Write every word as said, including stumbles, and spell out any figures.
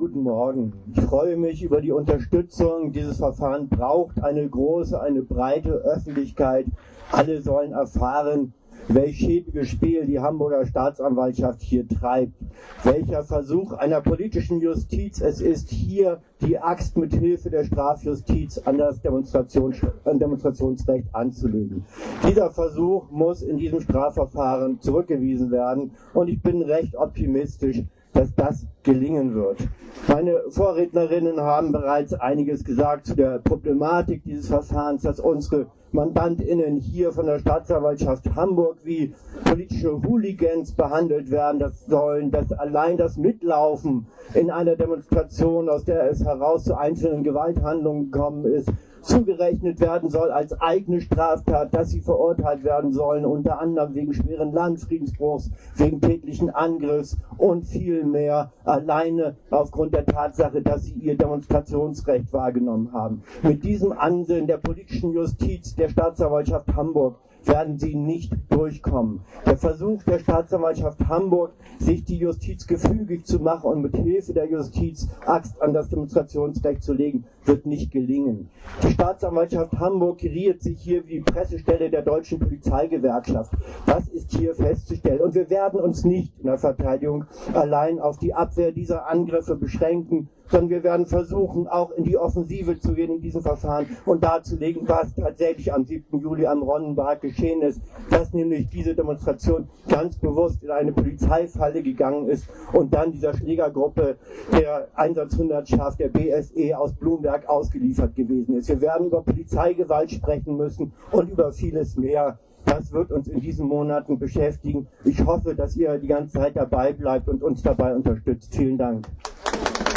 guten Morgen. Ich freue mich über die Unterstützung. Dieses Verfahren braucht eine große, eine breite Öffentlichkeit. Alle sollen erfahren, welch schäbiges Spiel die Hamburger Staatsanwaltschaft hier treibt, welcher Versuch einer politischen Justiz es ist, hier die Axt mit Hilfe der Strafjustiz an das Demonstrations an Demonstrationsrecht anzulegen. Dieser Versuch muss in diesem Strafverfahren zurückgewiesen werden und ich bin recht optimistisch, dass das gelingen wird. Meine Vorrednerinnen haben bereits einiges gesagt zu der Problematik dieses Verfahrens, dass unsere MandantInnen hier von der Staatsanwaltschaft Hamburg wie politische Hooligans behandelt werden das sollen, dass allein das Mitlaufen in einer Demonstration, aus der es heraus zu einzelnen Gewalthandlungen gekommen ist, zugerechnet werden soll als eigene Straftat, dass sie verurteilt werden sollen, unter anderem wegen schweren Landfriedensbruchs, wegen tätlichen Angriffs und viel mehr, alleine aufgrund der Tatsache, dass sie ihr Demonstrationsrecht wahrgenommen haben. Mit diesem Ansinnen der politischen Justiz der Staatsanwaltschaft Hamburg werden sie nicht durchkommen. Der Versuch der Staatsanwaltschaft Hamburg, sich die Justiz gefügig zu machen und mit Hilfe der Justiz Axt an das Demonstrationsrecht zu legen, wird nicht gelingen. Die Staatsanwaltschaft Hamburg geriert sich hier wie Pressestelle der Deutschen Polizeigewerkschaft. Das ist hier festzustellen. Und wir werden uns nicht in der Verteidigung allein auf die Abwehr dieser Angriffe beschränken, sondern wir werden versuchen, auch in die Offensive zu gehen in diesem Verfahren und darzulegen, was tatsächlich am siebten Juli am Ronnenberg geschehen ist, dass nämlich diese Demonstration ganz bewusst in eine Polizeifalle gegangen ist und dann dieser Schlägergruppe der Einsatzhundertschaft der B S E aus Blumberg ausgeliefert gewesen ist. Wir werden über Polizeigewalt sprechen müssen und über vieles mehr. Das wird uns in diesen Monaten beschäftigen. Ich hoffe, dass ihr die ganze Zeit dabei bleibt und uns dabei unterstützt. Vielen Dank.